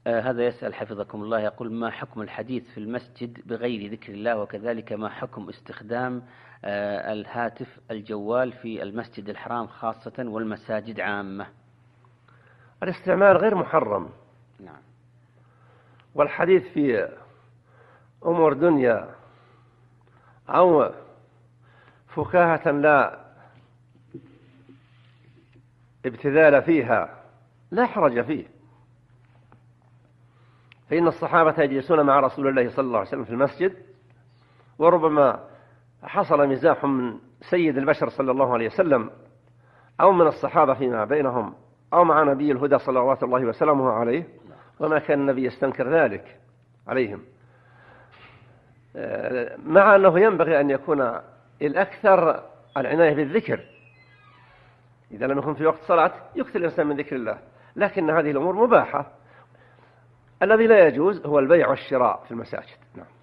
هذا يسأل حفظكم الله، يقول: ما حكم الحديث في المسجد بغير ذكر الله؟ وكذلك ما حكم استخدام الهاتف الجوال في المسجد الحرام خاصة والمساجد عامة؟ الاستعمال غير محرم. نعم. والحديث في أمور دنيا أو فكاهة لا ابتذال فيها لا حرج فيه، فإن الصحابة يجلسون مع رسول الله صلى الله عليه وسلم في المسجد، وربما حصل مزاح من سيد البشر صلى الله عليه وسلم أو من الصحابة فيما بينهم أو مع نبي الهدى صلوات الله وسلامه عليه، وما كان النبي يستنكر ذلك عليهم، مع أنه ينبغي أن يكون الأكثر العناية بالذكر. إذا لم يكن في وقت صلاة يكثر الإنسان من ذكر الله، لكن هذه الأمور مباحة. الذي لا يجوز هو البيع والشراء في المساجد. نعم.